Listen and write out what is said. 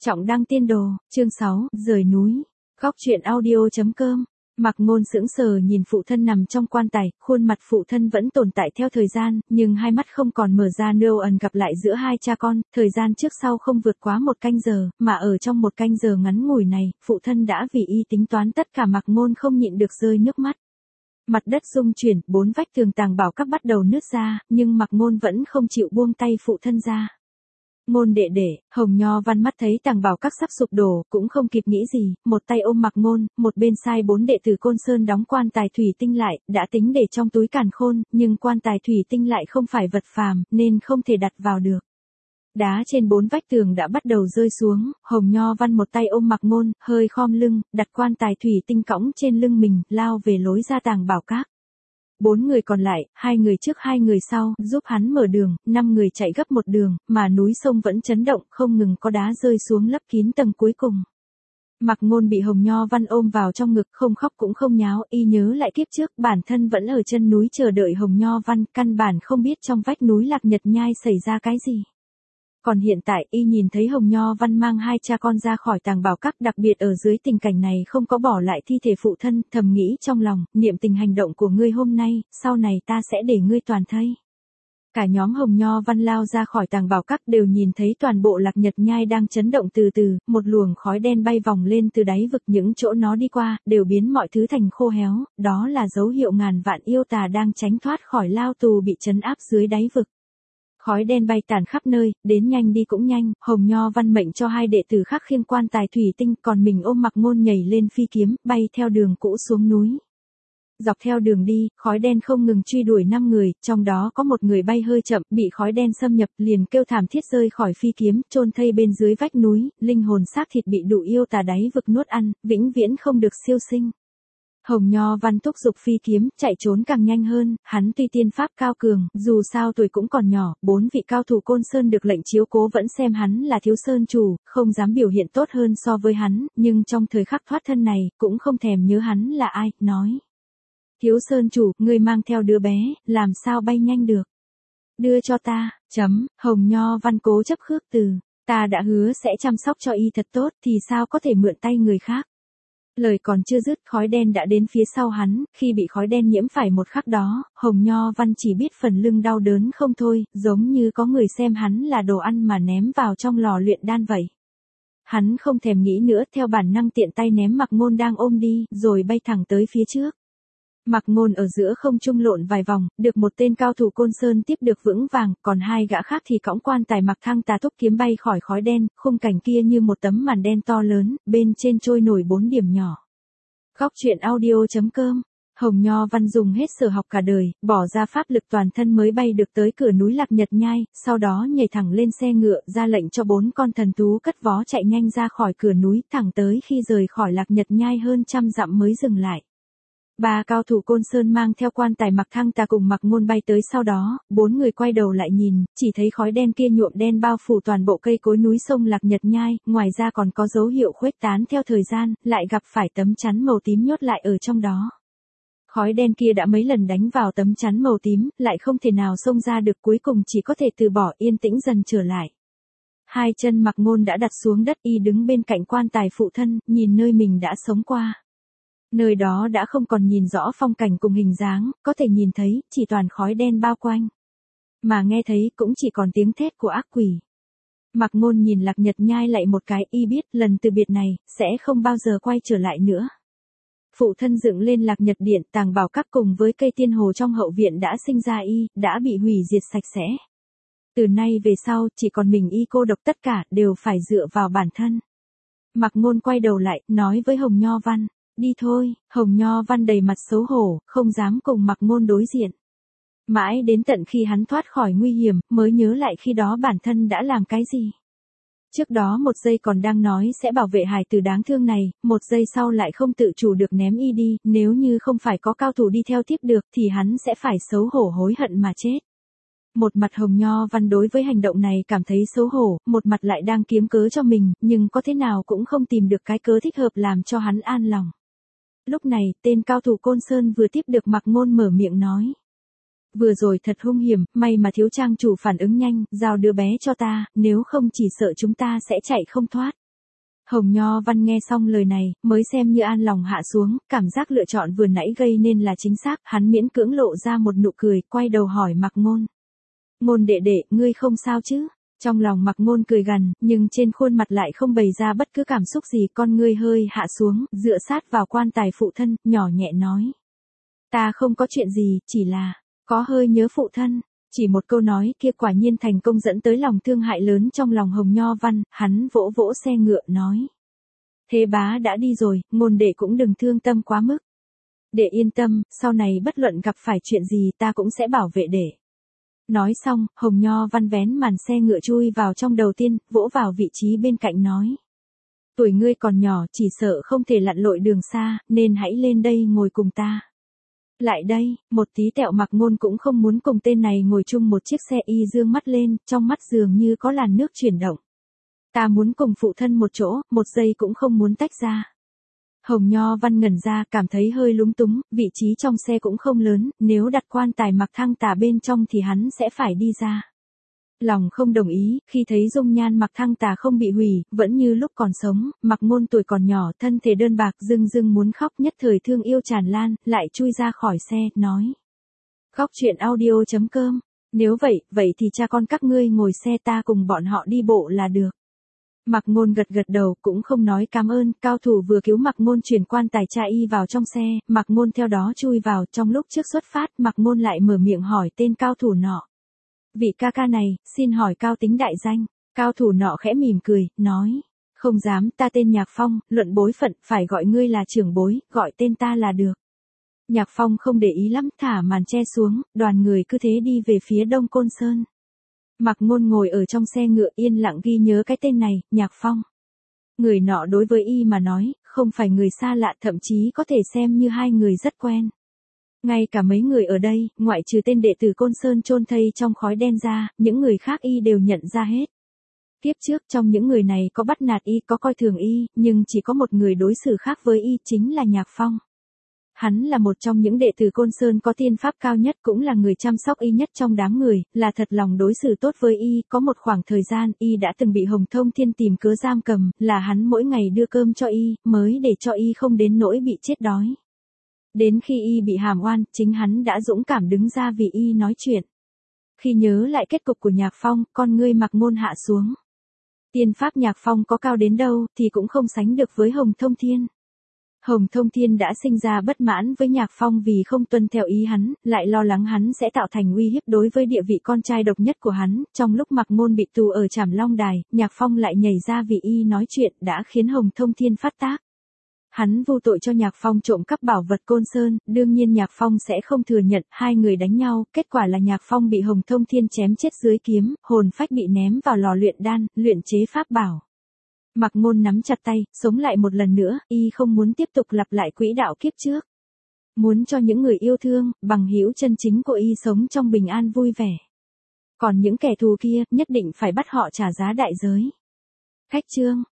Trọng đăng tiên đồ, chương 6, rời núi. Góc truyện audio.com. Mạc Ngôn sững sờ nhìn phụ thân nằm trong quan tài, khuôn mặt phụ thân vẫn tồn tại theo thời gian, nhưng hai mắt không còn mở ra. Ẩn gặp lại giữa hai cha con, thời gian trước sau không vượt quá 1 canh giờ, mà ở trong 1 canh giờ ngắn ngủi này, phụ thân đã vì y tính toán tất cả. Mạc Ngôn không nhịn được rơi nước mắt. Mặt đất rung chuyển, 4 vách tường tàng bảo các bắt đầu nứt ra, nhưng Mạc Ngôn vẫn không chịu buông tay phụ thân ra. Ngôn đệ đệ, Hồng Nho Văn mắt thấy tàng bảo các sắp sụp đổ, cũng không kịp nghĩ gì, một tay ôm Mạc Ngôn, một bên sai 4 đệ tử Côn Sơn đóng quan tài thủy tinh lại, đã tính để trong túi càn khôn, nhưng quan tài thủy tinh lại không phải vật phàm, nên không thể đặt vào được. Đá trên 4 vách tường đã bắt đầu rơi xuống, Hồng Nho Văn một tay ôm Mạc Ngôn, hơi khom lưng, đặt quan tài thủy tinh cõng trên lưng mình, lao về lối ra tàng bảo các. 4 người còn lại, 2 người trước 2 người sau, giúp hắn mở đường, 5 người chạy gấp một đường, mà núi sông vẫn chấn động, không ngừng có đá rơi xuống lấp kín tầng cuối cùng. Mạc Ngôn bị Hồng Nho Văn ôm vào trong ngực, không khóc cũng không nháo, y nhớ lại kiếp trước, bản thân vẫn ở chân núi chờ đợi Hồng Nho Văn, căn bản không biết trong vách núi Lạc Nhật Nhai xảy ra cái gì. Còn hiện tại, y nhìn thấy Hồng Nho Văn mang 2 cha con ra khỏi tàng bảo các, đặc biệt ở dưới tình cảnh này không có bỏ lại thi thể phụ thân, thầm nghĩ trong lòng, niệm tình hành động của ngươi hôm nay, sau này ta sẽ để ngươi toàn thây. Cả nhóm Hồng Nho Văn lao ra khỏi tàng bảo các đều nhìn thấy toàn bộ Lạc Nhật Nhai đang chấn động từ từ, một luồng khói đen bay vòng lên từ đáy vực, những chỗ nó đi qua, đều biến mọi thứ thành khô héo, đó là dấu hiệu ngàn vạn yêu tà đang tránh thoát khỏi lao tù bị trấn áp dưới đáy vực. Khói đen bay tàn khắp nơi, đến nhanh đi cũng nhanh, Hồng Nho Văn mệnh cho 2 đệ tử khác khiêng quan tài thủy tinh, còn mình ôm Mạc Ngôn nhảy lên phi kiếm, bay theo đường cũ xuống núi. Dọc theo đường đi, khói đen không ngừng truy đuổi 5 người, trong đó có một người bay hơi chậm, bị khói đen xâm nhập, liền kêu thảm thiết rơi khỏi phi kiếm, chôn thây bên dưới vách núi, linh hồn xác thịt bị đủ yêu tà đáy vực nuốt ăn, vĩnh viễn không được siêu sinh. Hồng Nho Văn thúc giục phi kiếm, chạy trốn càng nhanh hơn, hắn tuy tiên pháp cao cường, dù sao tuổi cũng còn nhỏ, 4 vị cao thủ Côn Sơn được lệnh chiếu cố vẫn xem hắn là thiếu sơn chủ, không dám biểu hiện tốt hơn so với hắn, nhưng trong thời khắc thoát thân này, cũng không thèm nhớ hắn là ai, nói. Thiếu sơn chủ, ngươi mang theo đứa bé, làm sao bay nhanh được? Đưa cho ta, Hồng Nho Văn cố chấp khước từ, ta đã hứa sẽ chăm sóc cho y thật tốt, thì sao có thể mượn tay người khác? Lời còn chưa dứt, khói đen đã đến phía sau hắn, khi bị khói đen nhiễm phải một khắc đó, Hồng Nho Văn chỉ biết phần lưng đau đớn không thôi, giống như có người xem hắn là đồ ăn mà ném vào trong lò luyện đan vậy. Hắn không thèm nghĩ nữa, theo bản năng tiện tay ném Mạc Ngôn đang ôm đi, rồi bay thẳng tới phía trước. Mạc Ngôn ở giữa không trung lộn vài vòng, được một tên cao thủ Côn Sơn tiếp được vững vàng, còn 2 gã khác thì cõng quan tài Mạc Thăng Tà thúc kiếm bay khỏi khói đen, khung cảnh kia như một tấm màn đen to lớn, bên trên trôi nổi 4 điểm nhỏ. Góc truyện audio.com. Hồng Nho Văn dùng hết sở học cả đời, bỏ ra pháp lực toàn thân mới bay được tới cửa núi Lạc Nhật Nhai, sau đó nhảy thẳng lên xe ngựa, ra lệnh cho 4 con thần thú cất vó chạy nhanh ra khỏi cửa núi, thẳng tới khi rời khỏi Lạc Nhật Nhai hơn 100 dặm mới dừng lại. 3 cao thủ Côn Sơn mang theo quan tài Mạc Thăng Tà cùng Mạc Ngôn bay tới, sau đó, 4 người quay đầu lại nhìn, chỉ thấy khói đen kia nhuộm đen bao phủ toàn bộ cây cối núi sông Lạc Nhật Nhai, ngoài ra còn có dấu hiệu khuếch tán theo thời gian, lại gặp phải tấm chắn màu tím nhốt lại ở trong đó. Khói đen kia đã mấy lần đánh vào tấm chắn màu tím, lại không thể nào xông ra được, cuối cùng chỉ có thể từ bỏ, yên tĩnh dần trở lại. 2 chân Mạc Ngôn đã đặt xuống đất, y đứng bên cạnh quan tài phụ thân, nhìn nơi mình đã sống qua. Nơi đó đã không còn nhìn rõ phong cảnh cùng hình dáng, có thể nhìn thấy, chỉ toàn khói đen bao quanh. Mà nghe thấy cũng chỉ còn tiếng thét của ác quỷ. Mạc Ngôn nhìn Lạc Nhật Nhai lại một cái, y biết lần từ biệt này, sẽ không bao giờ quay trở lại nữa. Phụ thân dựng lên Lạc Nhật Điện, tàng bảo các cùng với cây tiên hồ trong hậu viện đã sinh ra y, đã bị hủy diệt sạch sẽ. Từ nay về sau, chỉ còn mình y cô độc, tất cả, đều phải dựa vào bản thân. Mạc Ngôn quay đầu lại, nói với Hồng Nho Văn. Đi thôi. Hồng Nho Văn đầy mặt xấu hổ, không dám cùng Mạc Ngôn đối diện. Mãi đến tận khi hắn thoát khỏi nguy hiểm, mới nhớ lại khi đó bản thân đã làm cái gì. Trước đó 1 giây còn đang nói sẽ bảo vệ hài tử đáng thương này, 1 giây sau lại không tự chủ được ném y đi, nếu như không phải có cao thủ đi theo tiếp được thì hắn sẽ phải xấu hổ hối hận mà chết. Một mặt Hồng Nho Văn đối với hành động này cảm thấy xấu hổ, một mặt lại đang kiếm cớ cho mình, nhưng có thế nào cũng không tìm được cái cớ thích hợp làm cho hắn an lòng. Lúc này, tên cao thủ Côn Sơn vừa tiếp được Mạc Ngôn mở miệng nói. Vừa rồi thật hung hiểm, may mà thiếu trang chủ phản ứng nhanh, giao đứa bé cho ta, nếu không chỉ sợ chúng ta sẽ chạy không thoát. Hồng Nho Văn nghe xong lời này, mới xem như an lòng hạ xuống, cảm giác lựa chọn vừa nãy gây nên là chính xác, hắn miễn cưỡng lộ ra một nụ cười, quay đầu hỏi Mạc Ngôn. Ngôn đệ đệ, ngươi không sao chứ? Trong lòng Mạc Ngôn cười gằn, nhưng trên khuôn mặt lại không bày ra bất cứ cảm xúc gì, con ngươi hơi hạ xuống, dựa sát vào quan tài phụ thân, nhỏ nhẹ nói. Ta không có chuyện gì, chỉ là, có hơi nhớ phụ thân. Chỉ một câu nói kia quả nhiên thành công dẫn tới lòng thương hại lớn trong lòng Hồng Nho Văn, hắn vỗ vỗ xe ngựa nói. Thế bá đã đi rồi, Ngôn đệ cũng đừng thương tâm quá mức. Đệ yên tâm, sau này bất luận gặp phải chuyện gì ta cũng sẽ bảo vệ đệ. Nói xong, Hồng Nho Văn vén màn xe ngựa chui vào trong đầu tiên, vỗ vào vị trí bên cạnh nói. Tuổi ngươi còn nhỏ chỉ sợ không thể lặn lội đường xa, nên hãy lên đây ngồi cùng ta. Lại đây, một tí tẹo Mạc Ngôn cũng không muốn cùng tên này ngồi chung một chiếc xe, y dương mắt lên, trong mắt dường như có làn nước chuyển động. Ta muốn cùng phụ thân một chỗ, một giây cũng không muốn tách ra. Hồng Nho Văn ngẩn ra, cảm thấy hơi lúng túng, vị trí trong xe cũng không lớn, nếu đặt quan tài Mạc Thăng Tà bên trong thì hắn sẽ phải đi ra. Lòng không đồng ý, khi thấy dung nhan Mạc Thăng Tà không bị hủy, vẫn như lúc còn sống, Mạc Ngôn tuổi còn nhỏ, thân thể đơn bạc, dưng muốn khóc, nhất thời thương yêu tràn lan, lại chui ra khỏi xe, nói. Góc truyện audio.com, nếu vậy thì cha con các ngươi ngồi xe ta cùng bọn họ đi bộ là được. Mạc Ngôn gật đầu, cũng không nói cảm ơn, cao thủ vừa cứu Mạc Ngôn chuyển quan tài cha y vào trong xe, Mạc Ngôn theo đó chui vào, trong lúc trước xuất phát, Mạc Ngôn lại mở miệng hỏi tên cao thủ nọ. Vị ca ca này, xin hỏi cao tính đại danh, cao thủ nọ khẽ mỉm cười, nói. Không dám, ta tên Nhạc Phong, luận bối phận, phải gọi ngươi là trưởng bối, gọi tên ta là được. Nhạc Phong không để ý lắm, thả màn che xuống, đoàn người cứ thế đi về phía Đông Côn Sơn. Mạc Ngôn ngồi ở trong xe ngựa yên lặng ghi nhớ cái tên này, Nhạc Phong. Người nọ đối với y mà nói, không phải người xa lạ, thậm chí có thể xem như hai người rất quen. Ngay cả mấy người ở đây, ngoại trừ tên đệ tử Côn Sơn chôn thây trong khói đen ra, những người khác y đều nhận ra hết. Kiếp trước trong những người này có bắt nạt y, có coi thường y, nhưng chỉ có một người đối xử khác với y, chính là Nhạc Phong. Hắn là một trong những đệ tử Côn Sơn có tiên pháp cao nhất, cũng là người chăm sóc y nhất trong đám người, là thật lòng đối xử tốt với y, có một khoảng thời gian y đã từng bị Hồng Thông Thiên tìm cớ giam cầm, là hắn mỗi ngày đưa cơm cho y, mới để cho y không đến nỗi bị chết đói. Đến khi y bị hàm oan, chính hắn đã dũng cảm đứng ra vì y nói chuyện. Khi nhớ lại kết cục của Nhạc Phong, con ngươi Mạc Ngôn hạ xuống. Tiên pháp Nhạc Phong có cao đến đâu, thì cũng không sánh được với Hồng Thông Thiên. Hồng Thông Thiên đã sinh ra bất mãn với Nhạc Phong vì không tuân theo ý hắn, lại lo lắng hắn sẽ tạo thành uy hiếp đối với địa vị con trai độc nhất của hắn. Trong lúc Mạc Ngôn bị tù ở Trảm Long Đài, Nhạc Phong lại nhảy ra vì y nói chuyện, đã khiến Hồng Thông Thiên phát tác. Hắn vu tội cho Nhạc Phong trộm cắp bảo vật Côn Sơn, đương nhiên Nhạc Phong sẽ không thừa nhận, hai người đánh nhau, kết quả là Nhạc Phong bị Hồng Thông Thiên chém chết dưới kiếm, hồn phách bị ném vào lò luyện đan, luyện chế pháp bảo. Mạc Ngôn nắm chặt tay, sống lại một lần nữa, y không muốn tiếp tục lặp lại quỹ đạo kiếp trước. Muốn cho những người yêu thương, bằng hữu chân chính của y sống trong bình an vui vẻ. Còn những kẻ thù kia, nhất định phải bắt họ trả giá đại giới. Khách chương